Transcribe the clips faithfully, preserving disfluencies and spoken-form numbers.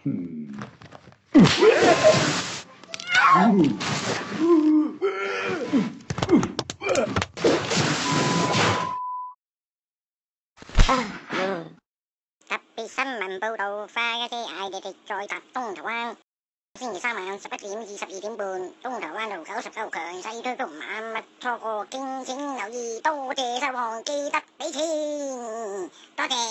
特別新聞報導，花一姐嗌你哋再搭東頭灣。星期三晚十一點至十二點半，東頭灣路九十九強勢推動，萬勿錯過，敬請留意。多謝收看，記得俾錢，多謝。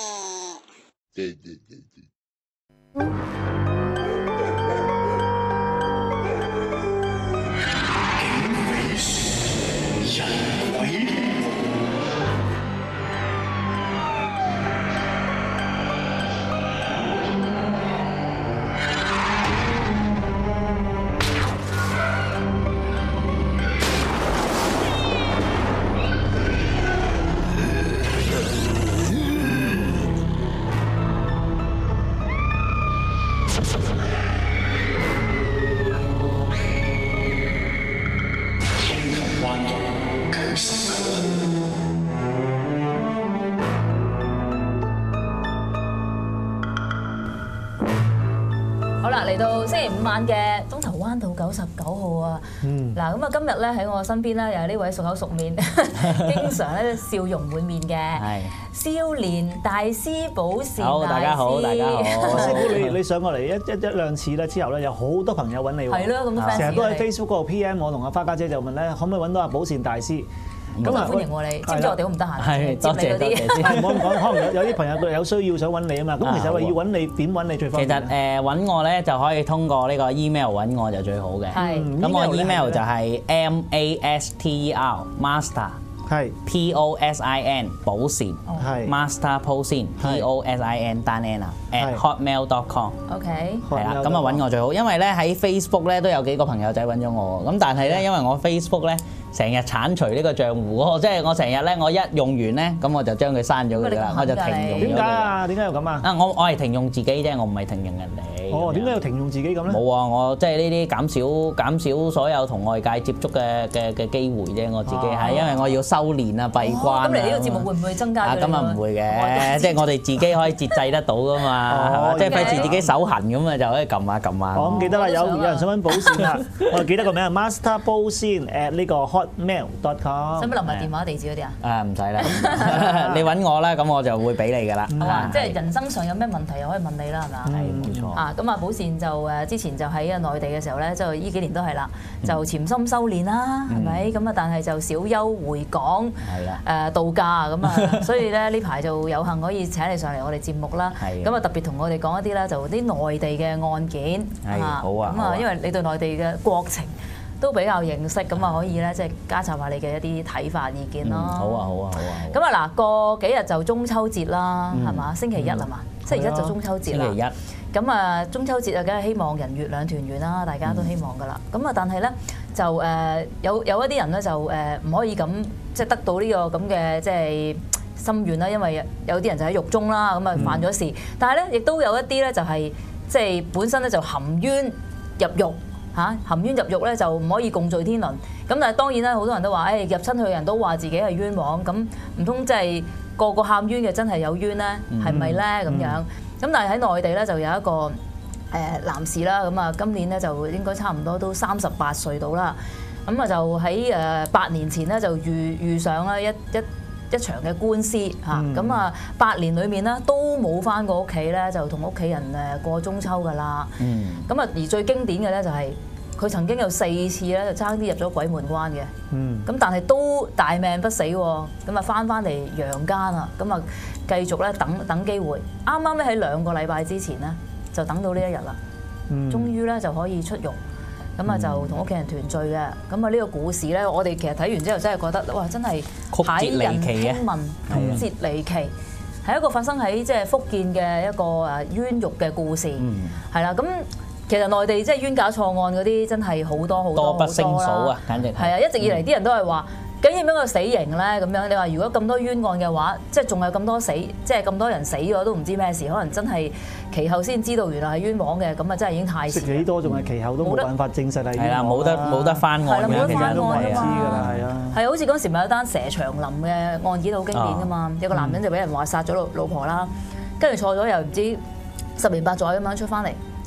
好啦，嚟到星期五晚嘅東頭灣道九十九號啊！嗱，咁啊今日咧喺我身邊咧又係呢位熟口熟面，經常咧笑容滿面嘅少年大師寶善大師。 好，大家好，大家好。 師傅，你你上過嚟一一一兩次咧之後咧，有好多朋友揾你喎。 係咯，咁多 fans。 成日都喺 Facebook 嗰度 P M 我同阿花家姐就問咧，可唔可以揾到阿寶善大師？ 咁啊歡迎我你，知唔知我哋好唔得閒？ 係，多謝多謝。 唔好咁講，可能有有啲朋友佢有需要想揾你啊嘛。咁其實話要揾你點揾你最方便？ 其實誒揾我咧就可以通過呢個 email 揾我就最好嘅。 係。 咁我 email 就係 M A S T E R master 係 P O S I N 寶善係 master 寶善 P O S I N 單 N 啊 at hotmail dot com。 OK。 係啦，咁啊揾我最好，因為咧喺 Facebook 咧都有幾個朋友仔揾咗我，咁但係咧因為我 Facebook 咧。成日剷除呢個賬戶，即係我成日咧，我一用完咧，咁我就將佢刪咗佢啦，我就停用咗佢。 點解啊？點解又咁啊？ 啊，我我係停用自己啫，我唔係停用人哋。 哦，點解要停用自己咁咧？ 冇啊，我即係呢啲減少減少所有同外界接觸嘅嘅嘅機會啫，我自己係因為我要修練啊，閉關啊。 咁你呢個節目會唔會增加？ 啊，咁啊唔會嘅，即係我哋自己可以節制得到噶嘛，係嘛？即係費事自己手痕咁啊，就可以撳下撳下。 我咁記得啦，有有人想揾寶善啦，我記得個名係 Master 寶善 at 呢個 hotmail dot。使唔使留埋電話地址嗰啲啊？ 誒唔使啦，你揾我啦，咁我就會俾你噶啦。 好啊，即係人生上有咩問題又可以問你啦，係咪？ 係冇錯。 啊，咁啊，寶善就誒之前就喺啊內地嘅時候咧，就呢幾年都係啦，就潛心修練啦，係咪？咁啊，但係就小休回港， 係啦， 誒度假咁啊，所以咧呢排就有幸可以請你上嚟我哋節目啦。 係。咁啊，特別同我哋講一啲咧，就啲內地嘅案件啊。好啊。 咁啊，因為你對內地嘅國情都比較認識，咁啊可以咧，即係加插下你嘅一啲睇法意見咯。 好啊，好啊，好啊。 咁啊嗱，過幾日就中秋節啦，係嘛？星期一係嘛？星期一就中秋節啦。 星期一。 咁啊，中秋節啊，梗係希望人月兩團圓啦，大家都希望噶啦。咁啊，但係咧就誒有有一啲人咧就誒唔可以咁即係得到呢個咁嘅即係心願啦，因為有啲人就喺獄中啦，咁啊犯咗事。但係咧亦都有一啲咧就係即係本身咧就含冤入獄。嚇含冤入獄咧就唔可以共聚天倫，咁但係當然啦，好多人都話，誒入親去嘅人都話自己係冤枉，咁唔通即係個個喊冤嘅真係有冤咧？係咪咧咁樣？咁但係喺內地咧就有一個誒男士啦，咁啊今年咧就應該差唔多都三十八歲到啦，咁啊就喺誒八年前咧就遇遇上啦一一一場嘅官司嚇，咁啊八年裏面咧都冇返過屋企咧，就同屋企人誒過中秋㗎啦。咁啊而最經典嘅咧就係佢曾經有四次咧就爭啲入咗鬼門關嘅。咁但係都大命不死喎，咁啊返返嚟陽間啊，咁啊繼續咧等等機會。啱啱咧喺兩個禮拜之前咧就等到呢一日啦，終於咧就可以出獄。咁啊就同屋企人團聚嘅，咁啊呢個故事咧，我哋其實睇完之後真係覺得，哇！真係駭人聽聞，曲折離奇，係一個發生喺即係福建嘅一個誒冤獄嘅故事，係啦。咁其實內地即係冤假錯案嗰啲真係好多好多多不勝數啊，簡直係啊！一直以嚟啲人都係話，究竟點樣個死刑咧？咁樣你話如果咁多冤案嘅話，即係仲有咁多死，即係咁多人死咗都唔知咩事，可能真係其後先知道原來係冤枉嘅，咁啊真係已經太遲。 食幾多仲係其後都冇辦法證實係冤枉。 係啦，冇得冇得翻案嘅， 其實都唔知㗎啦，係啊。 係好似嗰時咪有單佘長林嘅案件好經典㗎嘛，有個男人就俾人話殺咗老老婆啦，跟住坐咗又唔知十年八載咁樣出翻嚟，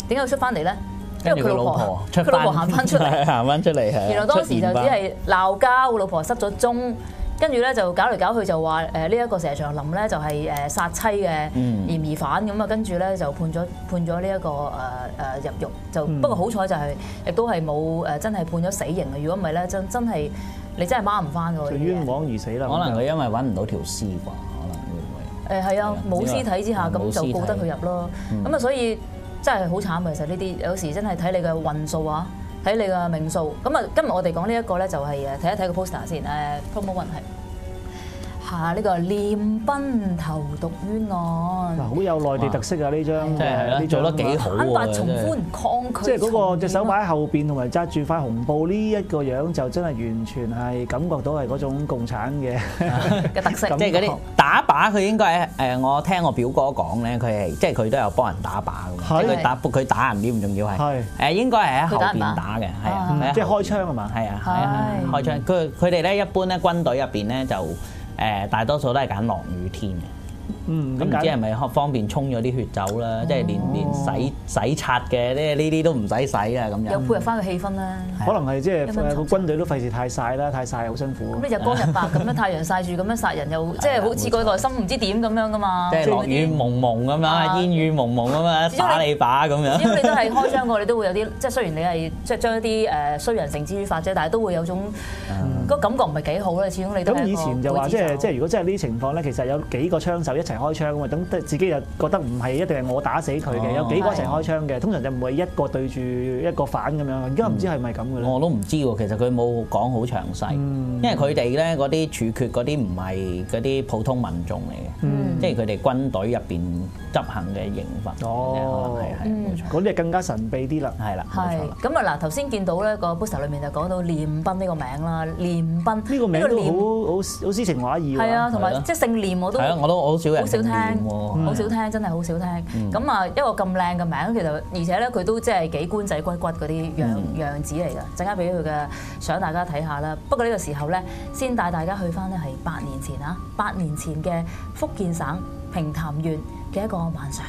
點解要出翻嚟咧？因為跟住佢老佢老婆婆出佢老婆行翻出嚟， 行翻出嚟係。 原來當時就只出現返係鬧交，個老婆失咗蹤，跟住咧就搞嚟搞去就話誒呢一個佘長林咧就係誒殺妻嘅嫌疑犯咁啊，跟住咧就判咗判咗呢一個誒誒入獄，就不過好彩就係亦都係冇誒真係判咗死刑啊！如果唔係咧，真真係你真係掹唔翻㗎。 就冤枉而死啦。 可能佢因為揾唔到條屍啩，可能會唔會？ 誒係啊，冇屍體之下咁就告得佢入咯。咁啊，所以真係好慘啊！其實呢啲有時真係睇你嘅運數啊，睇你嘅命數。咁啊，今日我哋講呢一個咧，就係誒睇一睇個 poster 先。誒 promo one 係下呢個念賓投毒冤案。 嗱，好有內地特色啊！呢張即係啦，做得幾好坦白喎！ 從寬，抗拒即係嗰個隻手擺。 擺喺後邊，同埋揸住塊紅布呢一個樣，就真係完全係感覺到係嗰種共產嘅嘅特色， 即係嗰啲打靶，佢應該係誒，我聽我表哥講咧，佢係即係佢都有幫人打靶㗎嘛，即係佢打佢打人啲唔重要係係誒，應該係喺後佢打人靶邊打嘅，係啊啊， 即係開槍係嘛？ 係啊係啊係開槍。佢佢哋咧一般咧軍隊入邊咧就誒大多數都係揀落雨天嘅。 嗯， 咁唔知係咪方便沖咗啲血走啦？即係連連洗洗刷嘅呢呢啲都唔使洗啊咁樣。 又配合翻個氣氛啦。 可能係即係一蚊誒個軍隊都費事太曬啦，太曬好辛苦。 咁你日光日白咁樣太陽曬住咁樣殺人，又即係好似個內心唔知點咁樣噶嘛。 即係落雨蒙蒙咁樣，煙雨蒙蒙咁樣打你靶咁樣。 只要你都係開槍過，你都會有啲即係雖然你係即係將一啲誒衰人繩之於法啫，但係都會有種個感覺唔係幾好啦。始終你都係咁以一個前就話即劊子手係即係如果真係呢啲情況咧，其實有幾個槍手一齊開槍㗎嘛，等自己又覺得唔係一定係我打死佢嘅，有幾個一齊開槍嘅，通常就唔會一個對住一個反咁樣。而家唔知係咪咁嘅咧？ 我都唔知喎，其實佢冇講好詳細，因為佢哋咧嗰啲處決嗰啲唔係嗰啲普通民眾嚟嘅，即係佢哋軍隊入邊執行嘅刑罰。 哦， 係係冇錯， 嗰啲係更加神秘啲啦。 係啦，冇係錯。 咁啊嗱，頭先見到咧個 poster 裏面就講到念賓呢個名啦，念賓呢個名都好好好詩情畫意喎。 係啊，同埋係咯即係姓念我都係啊，我都好少人好少聽， 念喎好少聽，真係好少聽。咁啊，一個咁靚嘅名，其實而且咧佢都即係幾官仔骨骨嗰啲樣樣子嚟㗎。陣間俾佢嘅相大家睇下啦。不過呢個時候咧，先帶大家去翻咧係八年前啊，八年前嘅福建省平潭縣嘅一個晚上。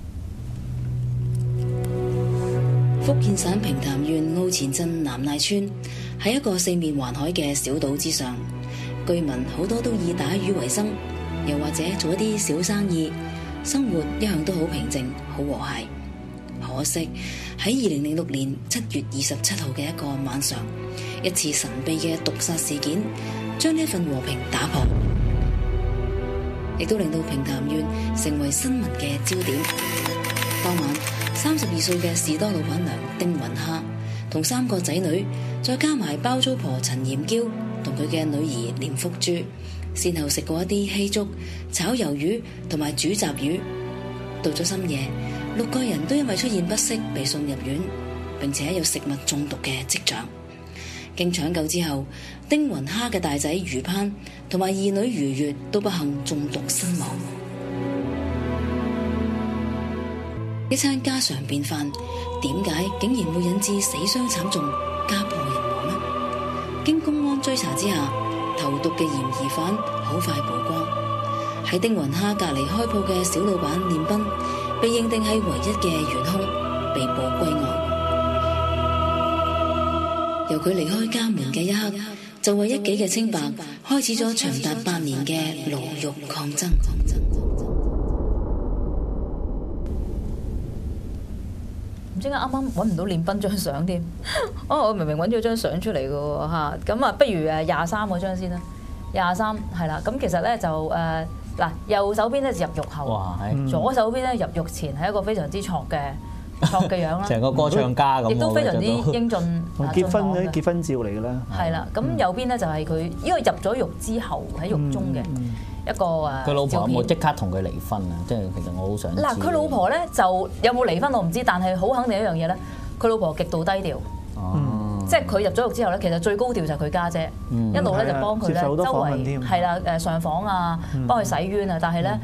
福建省平潭縣澳前鎮南賴村喺一個四面環海嘅小島之上，居民好多都以打魚為生，又或者做一啲小生意，生活一向都好平靜、好和諧。可惜喺二零零六年七月二十七號嘅一個晚上，一次神秘嘅毒殺事件將呢份和平打破，亦都令到平潭縣成為新聞嘅焦點。當晚，三十二歲嘅士多老闆娘丁雲蝦同三個仔女，再加埋包租婆陳艷嬌同佢嘅女兒廉福珠，先後食過一啲稀粥、炒魷魚同埋煮雜魚。到咗深夜，六個人都因為出現不適被送入院，並且有食物中毒嘅跡象。經搶救之後，丁雲蝦嘅大仔余攀同埋二女余月都不幸中毒身亡。一餐家常便飯，點解竟然會引致死傷慘重、家破人亡呢？經公安追查之下，投毒嘅嫌疑犯好快曝光。喺丁雲蝦隔離開鋪嘅小老闆念賓，被認定係唯一嘅元兇，被捕歸案。由佢離開家門嘅一刻，就為一己嘅清白開始咗長達八年嘅牢獄抗爭。 唔知點解啱啱揾唔到念賓張相添？哦，我明明揾咗張相出嚟嘅喎嚇。咁啊，不如誒廿三嗰張先啦。廿三係啦。咁其實咧就誒嗱，右手邊咧就入獄後， 哇係左手邊咧入獄前係一個非常之挫嘅挫嘅樣啦。 成個歌唱家咁， 亦都非常之英俊。 結婚嗰啲結婚照嚟㗎啦。 係啦，咁右邊咧就係佢，因為入咗獄之後喺獄中嘅一個誒。 佢老婆有冇照即刻同佢離婚啊？即係其實我好想知。 嗱，佢老婆咧就有冇離婚我唔知，但係好肯定一樣嘢咧，佢老婆極度低調。 哦， 即係佢入咗獄之後咧，其實最高調就係佢家姐，一路咧就幫佢咧周圍係啦誒上訪啊，幫佢洗冤啊，但係咧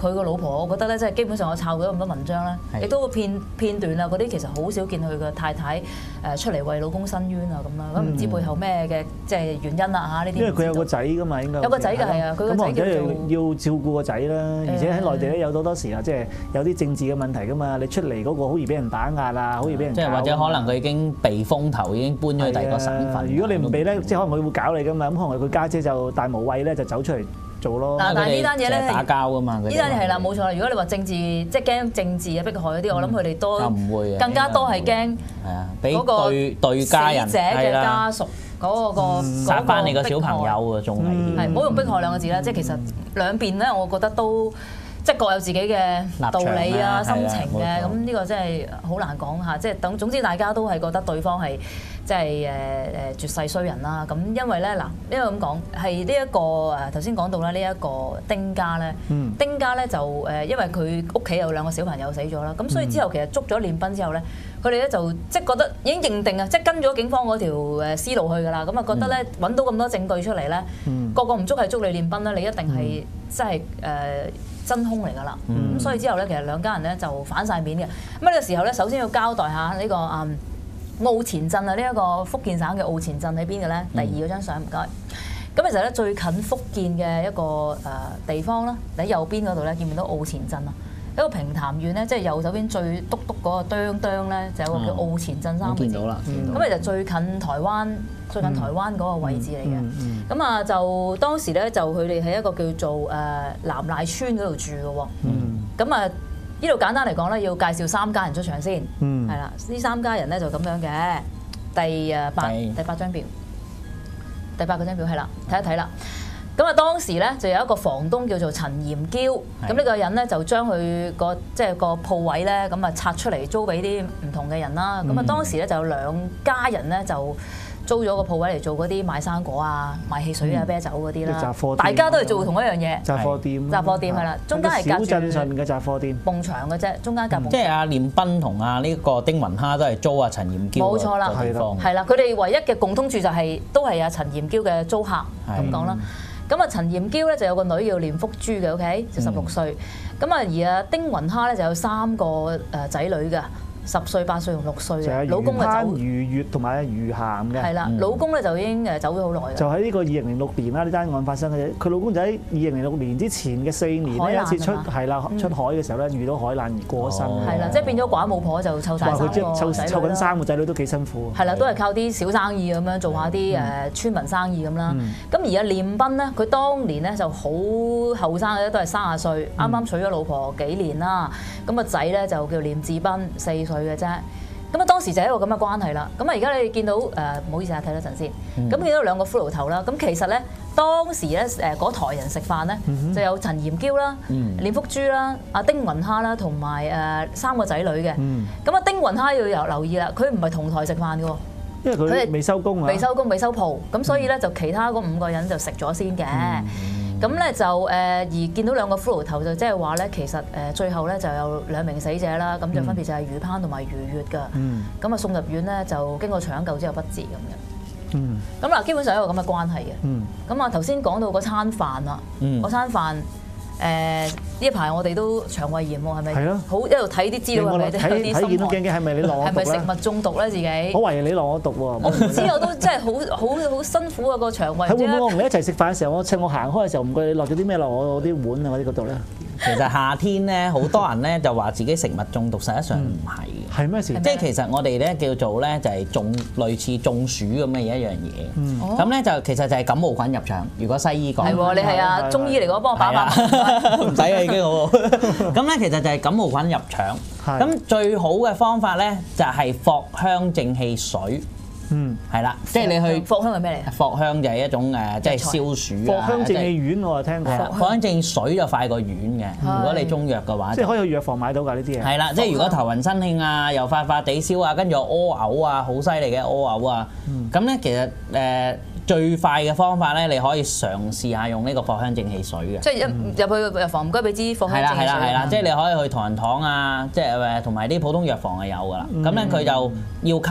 佢個老婆，我覺得咧，即係基本上我抄咗咁多文章咧，亦都片片段啊嗰啲，其實好少見佢嘅太太誒出嚟為老公申冤啊咁啦。咁唔知背後咩嘅即係原因啦嚇呢啲。因為佢有個仔㗎嘛，應該有個仔㗎係啊，佢個仔叫做要照顧個仔啦，而且喺內地咧有好多時啊，即係有啲政治嘅問題㗎嘛。你出嚟嗰個好易俾人打壓啊，好易俾人即係或者可能佢已經避風頭，已經搬咗去第二個省份。如果你唔避咧，即係可能佢會搞你㗎嘛。咁可能佢家姐就大無畏咧，就走出嚟做咯。 但係呢單嘢咧， 打交㗎嘛。 呢單嘢係啦，冇錯啦。如果你話政治，即係驚政治啊、迫害嗰啲，我諗佢哋多更加多係驚嗰個對家人死者嘅家屬嗰個殺翻你個小朋友啊，仲危險。 係唔好用迫害兩個字啦，即係其實兩邊咧，我覺得都。即係各有自己嘅道理啊、心情嘅，咁呢個真係好難講嚇。即係等總之大家都係覺得對方係即係誒誒絕世衰人啦。咁因為咧嗱，呢個咁講係呢一個誒頭先講到啦，呢一個丁家咧，嗯、丁家咧就誒因為佢屋企有兩個小朋友死咗啦，咁所以之後其實捉咗練斌之後咧，佢哋咧就即係覺得已經認定啊，即係跟咗警方嗰條誒思路去㗎啦。咁啊覺得咧揾到咁多證據出嚟咧，嗯、個個唔捉係捉你練斌啦，你一定係即係誒。真兇嚟㗎啦，咁、嗯、所以之後咧，其實兩家人咧就反晒面嘅。咁呢個時候咧，首先要交代下呢、這個啊、嗯、澳前鎮啊，呢、這、一個福建省嘅澳前鎮喺邊嘅咧？第二嗰張相唔該。咁其實咧最近福建嘅一個誒地方啦，喺右邊嗰度咧見唔見到澳前鎮啊？一個平潭縣咧，即係右手邊最篤篤嗰個哚哚咧，就有個叫澳前鎮三個字。見到啦，咁其實最近台灣。最近台灣嗰個位置嚟嘅，咁啊、嗯嗯嗯、就當時咧就佢哋喺一個叫做誒南賴村嗰度住嘅喎，咁啊呢度簡單嚟講咧要介紹三家人出場先，係啦、嗯，呢三家人咧就咁樣嘅，第誒八第八張表，第八嗰張表係啦，睇一睇啦。咁啊當時咧就有一個房東叫做陳炎嬌，咁呢的個人咧就將佢個即係個鋪位咧咁啊拆出嚟租俾啲唔同嘅人啦。咁啊、嗯、當時咧就有兩家人咧就。租咗個鋪位嚟做嗰啲賣生果啊、賣汽水啊、啤酒嗰啲啦，大家都係做同一樣嘢。雜貨店，雜貨店係啦，中間係隔住小鎮上面嘅雜貨店，埲牆嘅啫，中間隔。 即係阿練斌同阿呢個丁雲蝦都係租阿陳炎嬌個地方。冇錯啦， 係啦，佢哋唯一嘅共通處就係都係阿陳炎嬌嘅租客咁講啦。咁啊，陳炎嬌咧就有個女叫練福珠嘅 ，OK， 就十六歲。咁啊，而阿丁雲蝦咧就有三個誒仔女嘅。十歲、八歲同六歲嘅，老公就走余月同埋余咸嘅。 係啦，老公咧就已經誒走咗好耐啦。 就喺呢個二零零六年啦，呢單案發生嘅啫。佢老公就喺二零零六年之前嘅四年咧，一次出係啦出海嘅時候咧，遇到海難而過身。 係啦，即係變咗寡母婆就湊曬三個仔女啦。 湊湊緊三個仔女都幾辛苦。 係啦，都係靠啲小生意咁樣做下啲誒村民生意咁啦。咁而阿練斌咧，佢當年咧就好後生嘅，都係三十歲，啱啱娶咗老婆幾年啦。咁個仔咧就叫練志斌，四歲嘅啫。咁啊，當時就係一個咁嘅關係啦。咁啊，而家你見到誒，唔好意思啊，睇多陣先。咁見到兩個骷髏頭啦。咁其實咧，當時咧誒嗰台人食飯咧，就有陳炎嬌啦、練福珠啦、阿丁雲蝦啦，同埋誒三個仔女嘅。咁啊，丁雲蝦要有留意啦，佢唔係同台食飯嘅喎， 因為佢未收工啊， 未收工未收鋪。咁所以咧，就其他嗰五個人就食咗先嘅。咁咧就誒而見到兩個骷髏頭就即係話咧，其實誒最後咧就有兩名死者啦，咁就分別就係余攀同埋余月㗎。咁啊送入院咧就經過搶救之後不治咁樣。咁嗱基本上有一個咁嘅關係嘅。咁啊頭先講到嗰餐飯啦，嗰餐飯誒呢一排我哋都腸胃炎喎，係咪？係咯。好一路睇啲資料係咪？睇睇見到驚驚係咪你落我毒咧？ 係咪食物中毒咧自己？ 我懷疑你落我毒喎。 我唔知我都真係好好好辛苦啊個腸胃。 係會唔會我同你一齊食飯嘅時候，我趁我行開嘅時候，唔該你落咗啲咩落我啲碗啊嗰啲嗰度咧？ 其實夏天咧，好多人咧就話自己食物中毒，實際上唔係嘅。 係咩事？ 即係其實我哋咧叫做咧就係中類似中暑咁嘅一樣嘢。咁咧就其實就係感冒菌入腸。如果西醫講係喎， 你係啊中醫嚟講，幫我把把。 唔使啊，已經好。咁咧其實就係感冒菌入腸。咁最好嘅方法咧就係藿香正氣水。嗯，係啦，即係你去藿香係咩嚟？ 藿香就係一種誒，即係消暑啊。 藿香正氣丸我係聽過。 藿香正氣水就快過丸嘅。如果你中藥嘅話， 即係可以去藥房買到㗎呢啲嘢。係啦，即係如果頭暈身興啊，又發發地燒啊，跟住屙嘔啊，好犀利嘅屙嘔啊。咁咧其實誒最快嘅方法咧，你可以嘗試下用呢個藿香正氣水嘅。 即係一入去藥房唔該俾支藿香正氣水。 係啦係啦係啦，即係你可以去同仁堂啊，即係誒同埋啲普通藥房係有㗎啦。咁咧佢就要溝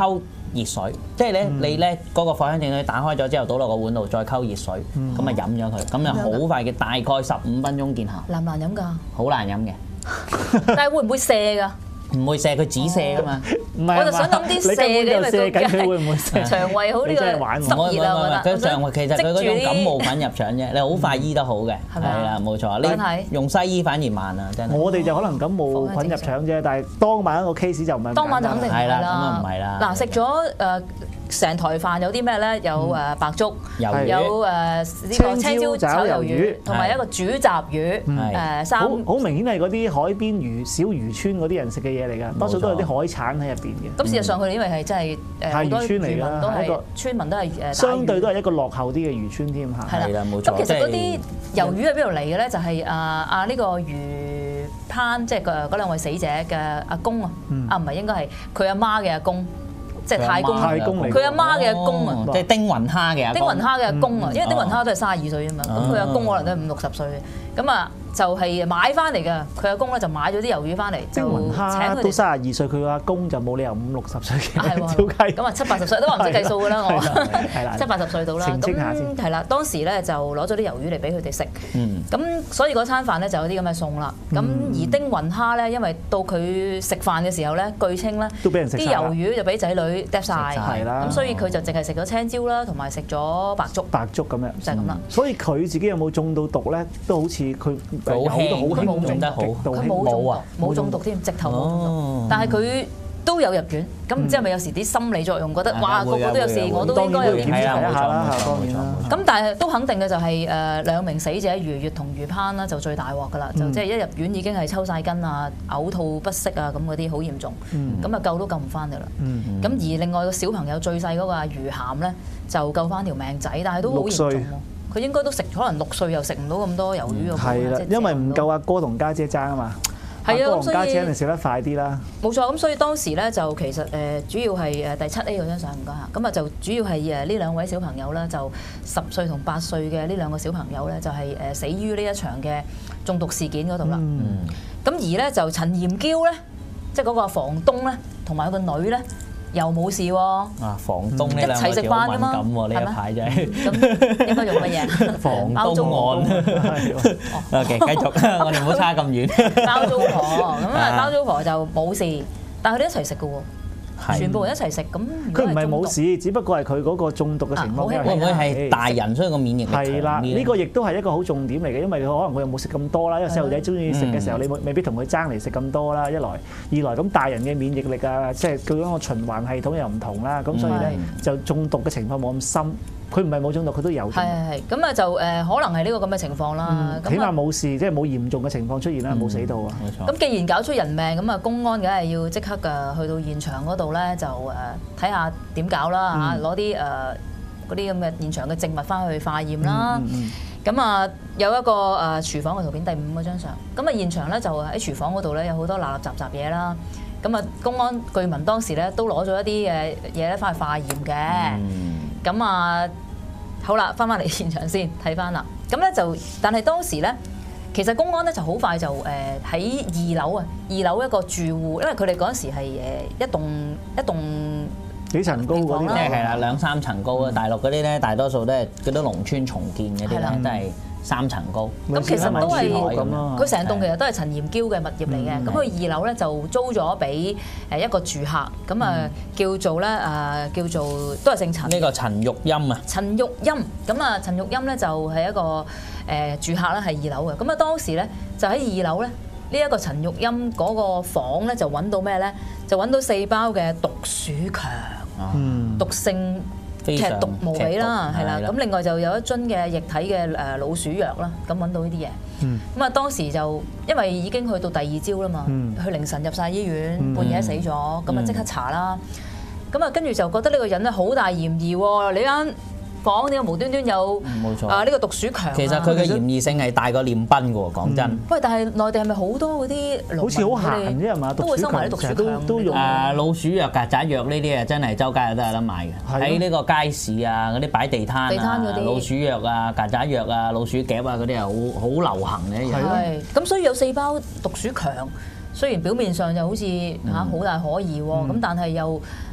熱水，即係咧你咧嗰個藿香正氣打開咗之後倒落個碗度，再溝熱水，咁啊飲咗佢，咁就好快嘅，大概十五分鐘見效。 難唔難飲㗎？ 好難飲嘅， 但係會唔會瀉㗎？ 唔會瀉，佢止瀉㗎嘛。 唔係， 我就想諗啲瀉嘅，因為佢佢會唔會瀉？ 腸胃好呢個濕熱啊，我覺得。 佢腸胃其實佢嗰種感冒菌入腸啫，你好快醫得好嘅，係啦，冇錯。你用西醫反而慢啊，真係。 我哋就可能感冒菌入腸啫，但係當晚一個 case 就唔係。 當晚就肯定唔係啦， 咁啊唔係啦。 嗱，食咗誒成台飯有啲咩咧？有誒白粥，有誒呢個青椒炒魷魚，同埋一個煮雜魚，誒三。好好明顯係嗰啲海邊漁小漁村嗰啲人食嘅嘢嚟㗎，多數都有啲海產喺入邊嘅。 咁事實上佢哋因為係真係誒好多漁民都係村民都係誒， 相對都係一個落後啲嘅漁村添嚇。 係啦，冇錯。 咁其實嗰啲魷魚喺邊度嚟嘅咧？就係啊啊呢個魚烹，即係個嗰兩位死者嘅阿公啊，啊唔係應該係佢阿媽嘅阿公。即係太公，佢阿媽嘅阿公啊， 即係丁雲蝦嘅阿公。 丁雲蝦嘅阿公啊，因為丁雲蝦都係三十二歲啊嘛，咁佢阿公可能都係五六十歲嘅，咁啊就係買翻嚟㗎。佢阿公咧就買咗啲魷魚翻嚟， 丁雲蝦都三十二歲，佢阿公就冇理由五六十歲嘅，照計。 咁啊七八十歲都話唔識計數㗎啦，我係啦， 七八十歲到啦。咁係啦，當時咧就攞咗啲魷魚嚟俾佢哋食，咁所以嗰餐飯咧就有啲咁嘅餸啦。咁而丁雲蝦咧，因為到佢食飯嘅時候咧，據稱咧都俾人食啲魷魚就俾仔女嗒晒， 係啦， 咁所以佢就淨係食咗青椒啦，同埋食咗白粥， 白粥咁樣就係咁啦。 所以佢自己有冇中到毒咧？都好似佢好輕， 佢冇中得好， 佢冇中毒，冇中毒添，直頭冇中毒。但係佢都有入院，咁唔知係咪有時啲心理作用，覺得哇個個都有事，我都應該有檢查一下啦。咁但係都肯定嘅就係誒兩名死者余月同余攀啦，就最大鑊㗎啦，就即係一入院已經係抽晒筋啊、嘔吐不適啊咁嗰啲好嚴重，咁啊救都救唔翻㗎啦。咁而另外個小朋友最細嗰個阿余涵咧，就救翻條命仔，但係都好嚴重喎。佢應該都食可能六歲又食唔到咁多魷魚㗎。 係啦，因為唔夠阿哥同家姐爭啊嘛。 係啊， 咁所以家姐肯定食得快啲啦。 冇錯，咁所以當時咧就其實誒主要係誒第七 A 嗰張相唔該嚇，咁啊就主要係誒呢兩位小朋友咧，就十歲同八歲嘅呢兩個小朋友咧，就係誒死於呢一場嘅中毒事件嗰度啦。咁、嗯、而咧就陳炎嬌咧，即係嗰個房東咧，同埋個女咧。又冇事喎！ 啊，房東呢兩個一齊食飯㗎嘛， 呢一排真係咁應該用乜嘢？ 房東案。OK，繼續，我哋唔好差咁遠。 包租婆咁啊，包租婆就冇事，但係佢哋一齊食㗎喎。全部人一齊食咁， 佢唔係冇事，只不過係佢嗰個中毒嘅情況。 會唔會係大人所以個免疫力強啲？ 係啦，呢個亦都係一個好重點嚟嘅，因為佢可能佢又冇食咁多啦。因為細路仔中意食嘅時候，你未必同佢爭嚟食咁多啦。一來，二來咁大人嘅免疫力啊，即係佢嗰個循環系統又唔同啦。咁所以咧就中毒嘅情況冇咁深。佢唔係冇中毒，佢都有。係係係，咁啊就誒可能係呢個咁嘅情況啦。 起碼冇事，即係冇嚴重嘅情況出現啦，冇死到啊。 冇錯。 咁既然搞出人命，咁啊公安梗係要即刻嘅去到現場嗰度咧，就誒睇下點搞啦嚇，攞啲誒嗰啲咁嘅現場嘅證物翻去化驗啦。咁啊有一個誒廚房嘅圖片，第五嗰張相。咁啊現場咧就喺廚房嗰度咧有好多垃垃雜雜嘢啦。咁啊公安據聞當時咧都攞咗一啲誒嘢咧翻去化驗嘅。咁啊，好啦，翻返嚟現場先睇翻啦。咁咧就，但係當時咧，其實公安咧就好快就誒喺二樓啊，二樓一個住戶，因為佢哋嗰陣時係誒一棟一棟幾層高嗰啲， 即係係啦，兩三層高啊。大陸嗰啲咧，大多數都係嗰啲農村重建嗰啲咧，都係三層高。 咁其實都係佢成棟其實都係陳炎嬌嘅物業嚟嘅。咁佢二樓咧就租咗俾誒一個住客，咁啊叫做咧誒叫做都係姓陳。 呢個陳玉欣啊。 陳玉欣，咁啊陳玉欣咧就係一個誒住客啦，係二樓嘅。咁啊當時咧就喺二樓咧呢一個陳玉欣嗰個房咧就揾到咩咧？就揾到四包嘅毒鼠強。嗯、毒性劇毒無比啦，係啦。咁另外就有一樽嘅液體嘅誒老鼠藥啦，咁揾到呢啲嘢。咁啊、嗯、當時就因為已經去到第二朝啦嘛，佢、嗯、凌晨入晒醫院，嗯、半夜死咗，咁啊即刻查啦。咁啊跟住就覺得呢個人咧好大嫌疑喎，你間房點解無端端有啊呢個毒鼠強？ 其實佢嘅嫌疑性係大過念賓嘅喎，講真。喂， 但係內地係咪好多嗰啲好似好閒啫係嘛？ 都會收埋啲毒鼠強， 都用誒老鼠藥、曱甴藥呢啲啊，真係周街都有得賣嘅。喺呢個街市啊，嗰啲擺地攤啊，老鼠藥啊、曱甴藥啊、老鼠夾啊嗰啲係好好流行嘅一樣。 係咁，所以有四包毒鼠強，雖然表面上就好似嚇好大可疑喎，咁但係又。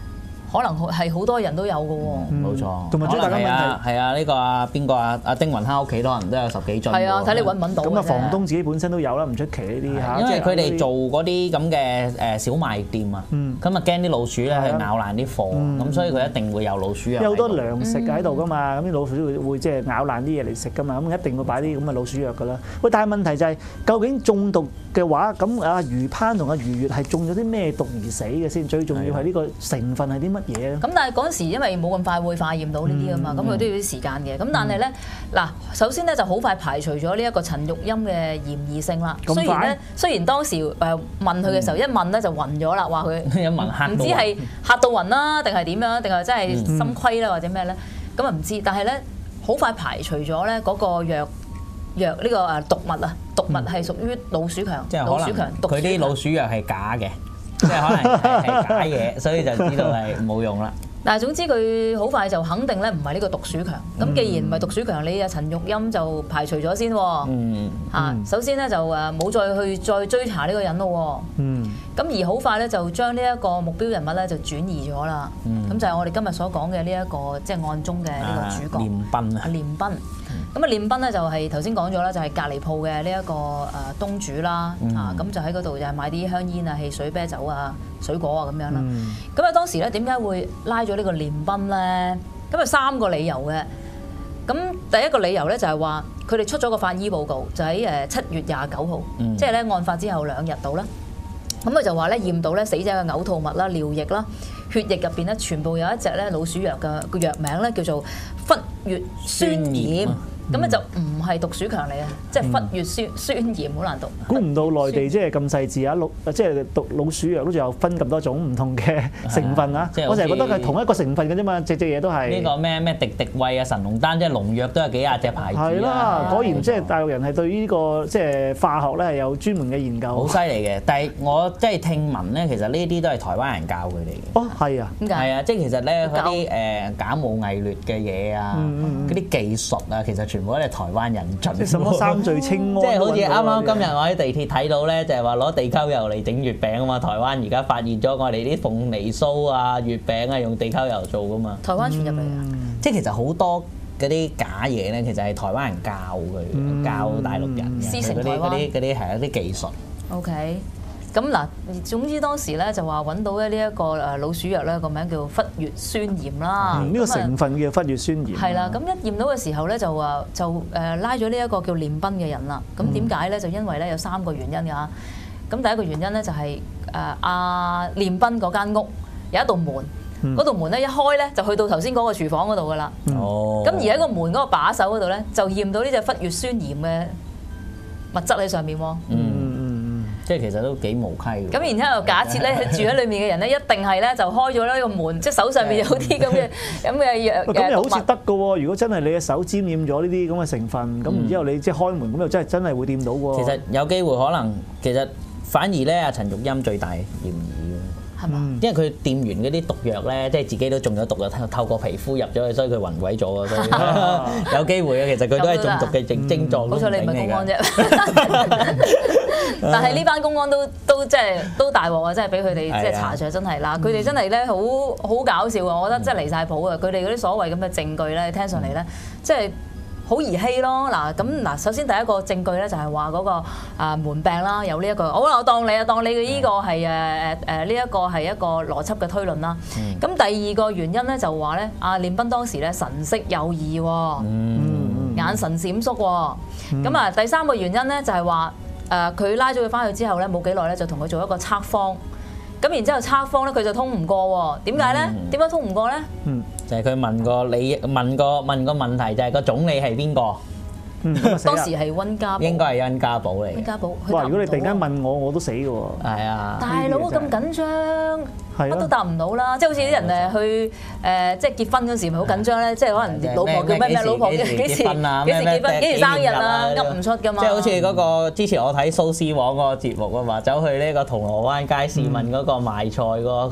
可能係好多人都有嘅喎。 冇錯， 同埋最大嘅問題係啊，係啊，呢個啊邊個啊阿丁雲蝦屋企可能都有十幾樽。 係啊，睇你揾唔揾到。 咁啊，房東自己本身都有啦，唔出奇呢啲嚇。 因為佢哋做嗰啲咁嘅誒小賣店啊，咁啊驚啲老鼠咧去咬爛啲貨，咁所以佢一定會有老鼠藥。 有好多糧食喺度噶嘛，咁啲老鼠會會即係咬爛啲嘢嚟食噶嘛，咁一定會擺啲咁嘅老鼠藥噶啦。喂，但係問題就係究竟中毒嘅話，咁阿余攀同阿余月係中咗啲咩毒而死嘅先？最重要係呢個成分係啲乜嘢咧？ 咁但係嗰陣時因為冇咁快會化驗到呢啲啊嘛，咁佢都要啲時間嘅。咁但係咧嗱，首先咧就好快排除咗呢一個陳玉欣嘅嫌疑性啦。雖然咧，雖然當時誒問佢嘅時候一問咧就暈咗啦，話佢一問嚇， 唔知係嚇到暈啦，定係點樣，定係真係心虧啦，或者咩咧？咁啊唔知，但係咧好快排除咗咧嗰個藥藥呢個誒毒物啊，毒物係屬於老鼠強，老鼠強， 佢啲老鼠藥係假嘅，即係可能係係假嘢，所以就知道係冇用啦。 但係總之佢好快就肯定咧唔係呢個毒鼠強。咁既然唔係毒鼠強，你啊陳玉欣就排除咗先喎。嗯。嚇，首先咧就誒冇再去再追查呢個人咯。嗯。咁而好快咧就將呢一個目標人物咧就轉移咗啦。嗯。咁就係我哋今日所講嘅呢一個即係案中嘅呢個主角。廉斌啊。廉斌。咁啊廉斌咧就係頭先講咗啦，就係隔離鋪嘅呢一個誒東主啦。啊，咁就喺嗰度就係買啲香煙啊、汽水、啤酒啊、水果啊咁樣啦。咁啊當時咧點解會拉咗呢個廉斌咧？咁啊三個理由嘅。咁第一個理由咧就係話佢哋出咗個法醫報告，就喺誒七月廿九號，嗯、即係咧案發之後兩日到啦。咁佢就話咧驗到咧死者嘅嘔吐物啦、尿液啦、血液入邊咧全部有一隻咧老鼠藥嘅個藥名咧叫做忽乙酸鹽。咁咧就唔係毒鼠強嚟嘅，即係忽乙酸酸鹽好難讀。 估唔到內地即係咁細緻啊！老即係毒老鼠藥都仲有分咁多種唔同嘅成分啊！我成日覺得係同一個成分嘅啫嘛，隻隻嘢都係。 呢個咩咩滴滴胃啊、神龍丹，即係農藥都有幾廿隻牌子。 係啦，果然即係大陸人係對於呢個即係化學咧係有專門嘅研究。 好犀利嘅，但係我即係聽聞咧，其實呢啲都係台灣人教佢哋嘅。 哦，係啊， 點解？ 係啊，即係其實咧嗰啲誒假冒偽劣嘅嘢啊，嗰啲技術啊，其實全部都係台灣人進。 即係什麼三聚氰胺？ 即係好似啱啱今日我喺地鐵睇到咧，就係話攞地溝油嚟整月餅啊嘛！台灣而家發現咗我哋啲鳳梨酥啊、月餅啊用地溝油做噶嘛。 台灣傳入嚟啊！ 即係其實好多嗰啲假嘢咧，其實係台灣人教佢，教大陸人嘅。嗰啲嗰啲嗰啲係一啲技術。 OK。咁嗱，總之當時咧就話揾到咧呢一個誒老鼠藥咧個名叫忽乙酸鹽啦。 呢個成分叫忽乙酸鹽。 係啦，咁一驗到嘅時候咧就話就誒拉咗呢一個叫廉斌嘅人啦。咁點解咧？就因為咧有三個原因㗎。咁第一個原因咧就係誒阿廉斌嗰間屋有一道門，嗰道門咧一開咧就去到頭先嗰個廚房嗰度㗎啦。哦。咁而喺個門嗰個把手嗰度咧就驗到呢隻忽乙酸鹽嘅物質喺上面喎。嗯。 即係其實都幾無稽嘅。 咁然之後假設咧住喺裏面嘅人咧，一定係咧就開咗呢個門，即係手上面有啲咁嘅咁嘅藥嘅。 咁又好似得嘅喎，如果真係你嘅手沾染咗呢啲咁嘅成分，咁然之後你即係開門，咁又真係真係會掂到喎。 其實有機會可能，其實反而咧阿陳玉欣最大嫌疑。 係嘛？ 因為佢掂完嗰啲毒藥咧，即係自己都中咗毒啊，透過皮膚入咗去，所以佢暈鬼咗啊！所以有機會啊，其實佢都係中毒嘅症症狀。 好彩你唔係公安啫。但係呢班公安都都即係都大鑊啊！真係俾佢哋即係查著真係嗱，佢哋真係咧好好搞笑啊！我覺得真係離曬譜啊！佢哋嗰啲所謂咁嘅證據咧，聽上嚟咧，即係。好兒戲咯嗱，咁嗱，首先第一個證據咧就係話嗰個啊門柄啦，有呢一個，好啦，我當你啊，當你嘅呢個係誒誒誒呢一個係一個邏輯嘅推論啦。咁第二個原因咧就話咧，阿廉斌當時咧神色有異喎，眼神閃縮喎。咁啊，第三個原因咧就係話誒佢拉咗佢翻去之後咧，冇幾耐咧就同佢做一個測謊。咁然之後測謊咧，佢就通唔過喎。點解咧？點解通唔過咧？ 嗯，就係佢問個你問個問個問題，就係個總理係邊個？ 嗯，當時係溫家寶， 應該係溫家寶嚟。 溫家寶， 哇！如果你突然間問我，我都死嘅喎。 係啊， 大佬咁緊張，乜都答唔到啦。即係好似啲人誒去誒，即係結婚嗰時咪好緊張咧。即係可能老婆叫咩咩，老婆幾時幾時結婚啊？幾時結婚？幾時生日啊？噏唔出㗎嘛。 即係好似嗰個之前我睇蘇絲黃嗰個節目啊嘛，走去呢個銅鑼灣街市問嗰個賣菜嗰個，佢話：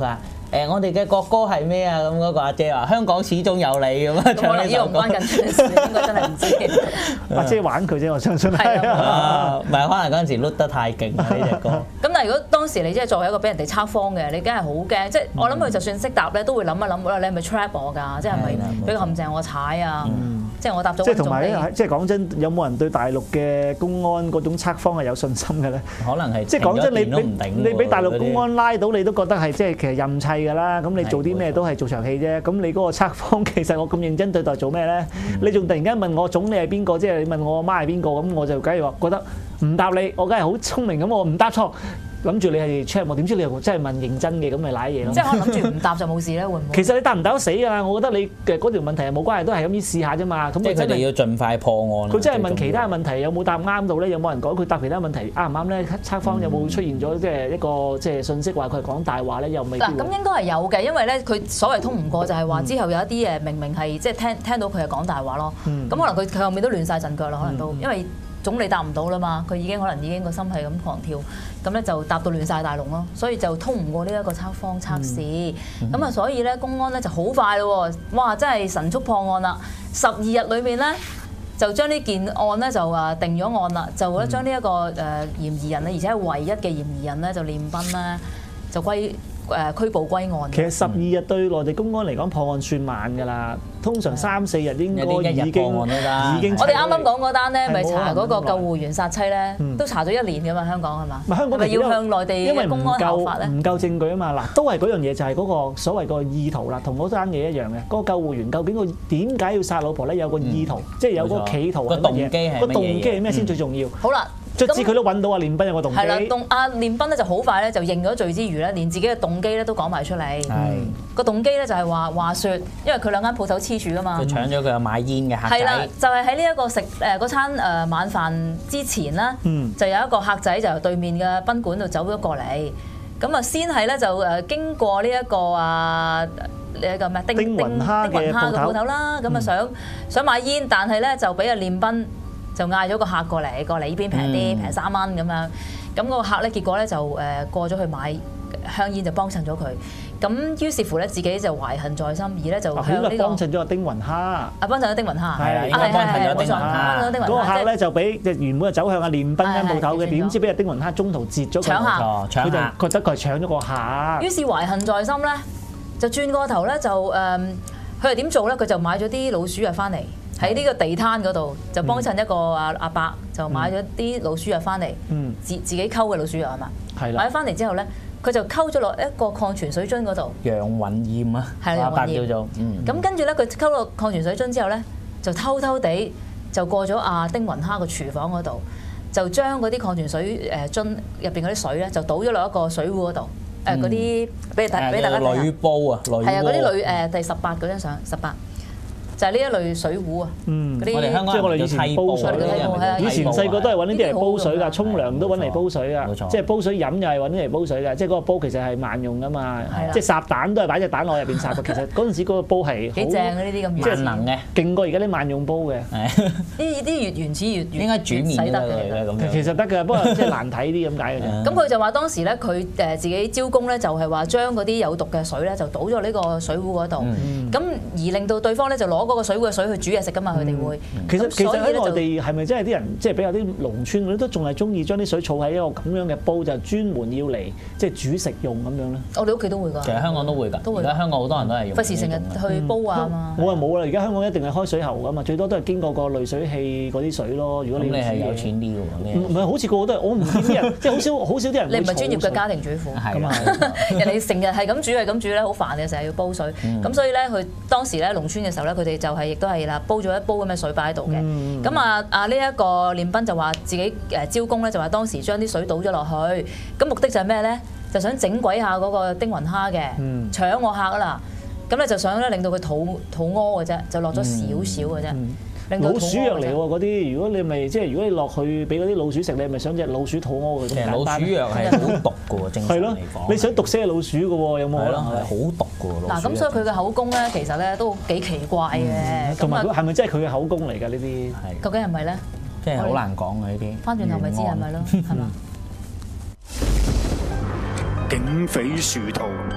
誒我哋嘅國歌係咩啊？咁嗰個阿姐話香港始終有你咁啊，唱呢首歌。 呢個唔關緊嘅事，應該真係唔知。 阿姐玩佢啫，我相信係啊，唔係可能嗰陣時碌得太勁呢隻歌。 咁但係如果當時你即係作為一個俾人哋測謊嘅，你梗係好驚。即係我諗佢就算識答咧，都會諗一諗，哇！你係咪 trap 我㗎？即係咪俾個陷阱我踩啊？即係我答咗。 即係同埋即係講真，有冇人對大陸嘅公安嗰種測謊係有信心嘅咧？ 可能係即係講真，你你你俾大陸公安拉到，你都覺得係即係其實任砌㗎啦。咁你做啲咩都係做場戲啫。咁你嗰個測謊其實我咁認真對待做咩咧？你仲突然間問我總理係邊個？即係你問我阿媽係邊個？咁我就梗係話覺得唔答你，我梗係好聰明咁，我唔答錯。諗住你係 check 我，點知你又真係問認真嘅，咁咪賴嘢咯。 即係我諗住唔答就冇事咧，會唔會？ 其實你答唔答都死㗎啦，我覺得你嘅嗰條問題係冇關係，都係咁樣試下啫嘛。咁即係佢哋要盡快破案。 佢真係問其他問題有冇答啱到咧？有冇人講佢答其他問題啱唔啱咧？測謊有冇出現咗即係一個即係信息話佢係講大話咧？又未。 嗱，咁應該係有嘅，因為咧佢所謂通唔過就係話之後有一啲誒明明係即係聽聽到佢係講大話咯。咁可能佢佢後面都亂晒陣腳啦，可能都因為。總理答唔到啦嘛，佢已經可能已經個心係咁狂跳，咁咧就答到亂晒大龍咯，所以就通唔過呢一個測謊測試，咁啊、嗯、所以咧公安咧就好快咯，哇真係神速破案啦！十二日裏面咧就將呢件案咧就啊定咗案啦，就咧將呢一個誒嫌疑人咧，而且係唯一嘅嫌疑人咧就練斌咧就歸誒拘捕歸案。其實十二日對內地公安嚟講破案算慢㗎啦。通常三四日應該已經已經。我哋啱啱講嗰單咧，咪查嗰個救護員殺妻咧，都查咗一年㗎嘛，香港係嘛？ 香港係咪要向內地嘅公安效法咧？ 唔夠證據啊嘛！嗱，都係嗰樣嘢，就係嗰個所謂個意圖啦，同嗰單嘢一樣嘅。嗰個救護員究竟佢點解要殺老婆咧？有個意圖，即係有個企圖係乜嘢？個動機係乜嘢？個動機係咩先最重要？ 好啦。 卒之佢都揾到阿練斌有個動機。係啦， 動阿練斌咧就好快咧就認咗罪之餘咧，連自己嘅動機咧都講埋出嚟。係個動機咧就係話話説，因為佢兩間鋪頭黐住噶嘛。佢搶咗佢有買煙嘅客仔。係啦， 就係喺呢一個食誒嗰餐誒晚飯之前啦，就有一個客仔就由對面嘅賓館度走咗過嚟。咁啊，先係咧就誒經過呢一個啊呢一個咩丁丁丁雲蝦嘅鋪頭啦，咁啊想想買煙，但係咧就俾阿練斌。就嗌咗個客過嚟，過嚟呢邊平啲，平三蚊咁樣。咁嗰個客咧，結果咧就誒過咗去買香煙，就幫襯咗佢。咁於是乎咧，自己就懷恨在心，而咧就向呢個幫襯咗阿丁雲蝦。啊， 幫襯咗丁雲蝦。係係幫襯咗丁雲蝦。 嗰個客咧就俾即係原本係走向阿練斌間鋪頭嘅，點知俾阿丁雲蝦中途截咗佢。 搶客， 佢就覺得佢係搶咗個客。 於是懷恨在心咧，就轉過頭咧就誒，佢係點做咧？佢就買咗啲老鼠藥翻嚟。喺呢個地攤嗰度就幫襯一個阿阿伯，就買咗啲老鼠藥翻嚟，自自己溝嘅老鼠藥係嘛？係啦。買咗翻嚟之後咧，佢就溝咗落一個礦泉水樽嗰度。楊雲艷啊，阿伯叫做。咁跟住咧，佢溝落礦泉水樽之後咧，就偷偷地就過咗阿丁雲蝦個廚房嗰度，就將嗰啲礦泉水誒樽入邊嗰啲水咧，就倒咗落一個水壺嗰度。誒嗰啲俾大俾大家睇下。鋁煲啊，鋁。係啊，嗰啲鋁誒第十八嗰張相，十八。就係呢一類水壺啊！嗯，嗰啲即係我哋以前煲水嗰啲，以前細個都係揾呢啲嚟煲水㗎，沖涼都揾嚟煲水㗎，即係煲水飲又係揾嚟煲水㗎，即係嗰個煲其實係萬用㗎嘛，即係烚蛋都係擺隻蛋落入邊烚嘅。其實嗰陣時嗰個煲係幾正嘅呢啲咁萬能嘅，勁過而家啲萬用煲嘅。呢啲越原始越應該煮麵都得嘅咁樣。其實得㗎，不過即係難睇啲咁解嘅啫。咁佢就話當時咧，佢誒自己招工咧，就係話將嗰啲有毒嘅水咧，就倒咗呢個水壺嗰度，咁而令到對方咧就攞嗰個水壺嘅水去煮嘢食㗎嘛，佢哋會。其實其實喺內地係咪真係啲人即係比較啲農村嗰啲都仲係中意將啲水儲喺一個咁樣嘅煲，就專門要嚟即係煮食用咁樣咧？我哋屋企都會㗎。其實香港都會㗎。都會。而家香港好多人都係用。費事成日去煲啊嘛。我話冇啦，而家香港一定係開水喉㗎嘛，最多都係經過個濾水器嗰啲水咯。如果你係有錢啲嘅喎。唔係好似個個都係，我唔見啲人即係好少好少啲人。你唔係專業嘅家庭主婦。係啊。人哋成日係咁煮係咁煮咧，好煩嘅，成日要煲水。咁所以咧，佢當時咧農村嘅時候咧，佢哋就係亦都係啦，煲咗一煲咁嘅水擺喺度嘅。咁啊啊呢一個練斌就話自己誒招工咧，就話當時將啲水倒咗落去，咁目的就係咩咧？就想整鬼下嗰個丁雲蝦嘅，搶我客啊啦！咁咧就想咧令到佢肚肚屙嘅啫，就落咗少少嘅啫。老鼠藥嚟喎嗰啲，如果你咪即係如果你落去俾嗰啲老鼠食，你咪想隻老鼠肚屙嘅。其實老鼠藥係好毒嘅喎，正常嚟講。你想毒死隻老鼠嘅喎，有冇可能係好毒嘅喎？嗱，咁所以佢嘅口供咧，其實咧都幾奇怪嘅。同埋係咪真係佢嘅口供嚟㗎？呢啲係究竟係咪咧？即係好難講嘅呢啲。翻轉頭咪知係咪咯？係嘛？警匪殊途，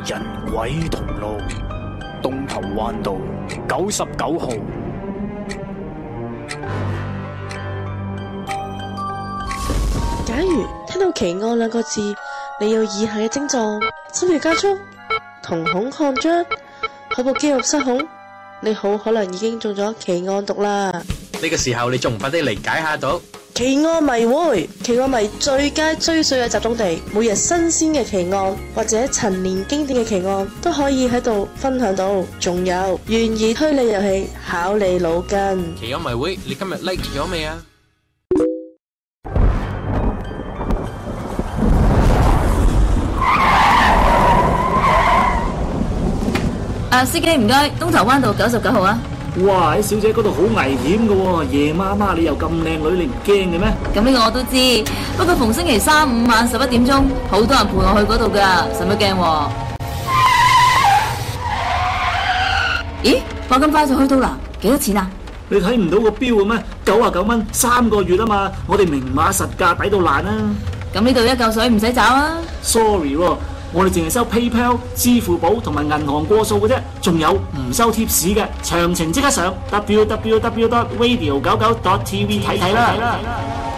人鬼同路，東頭灣道九十九號。 假如聽到奇案兩個字，你有以下嘅症狀：心跳加速、瞳孔擴張、口部肌肉失控，你好可能已經中咗奇案毒啦。 呢個時候你仲唔快啲嚟解下毒？ 奇案迷會，奇案迷最佳追隨嘅集中地，每日新鮮嘅奇案或者陳年經典嘅奇案都可以喺度分享到。仲有懸疑推理遊戲，考你腦筋。 奇案迷會，你今日 like 咗未啊？ 啊，司機唔該，東頭灣道九十九號啊。 哇！喺小姐嗰度好危險㗎喎，夜媽媽你又咁靚女，你唔驚嘅咩？ 咁呢個我都知，不過逢星期三五晚十一點鐘，好多人陪我去嗰度㗎，使乜驚喎？咦，話咁快就去到啦？幾多錢啊？ 你睇唔到個標嘅咩？九啊九蚊三個月啊嘛，我哋明碼實價，抵到爛啊！ 咁呢度一嚿水唔使找啊 ！Sorry 喎。我哋淨係收 PayPal、支付寶同埋銀行過數嘅啫，仲有唔收貼士嘅。詳情即刻上 w w w dot radio 九九 dot t v 睇睇啦。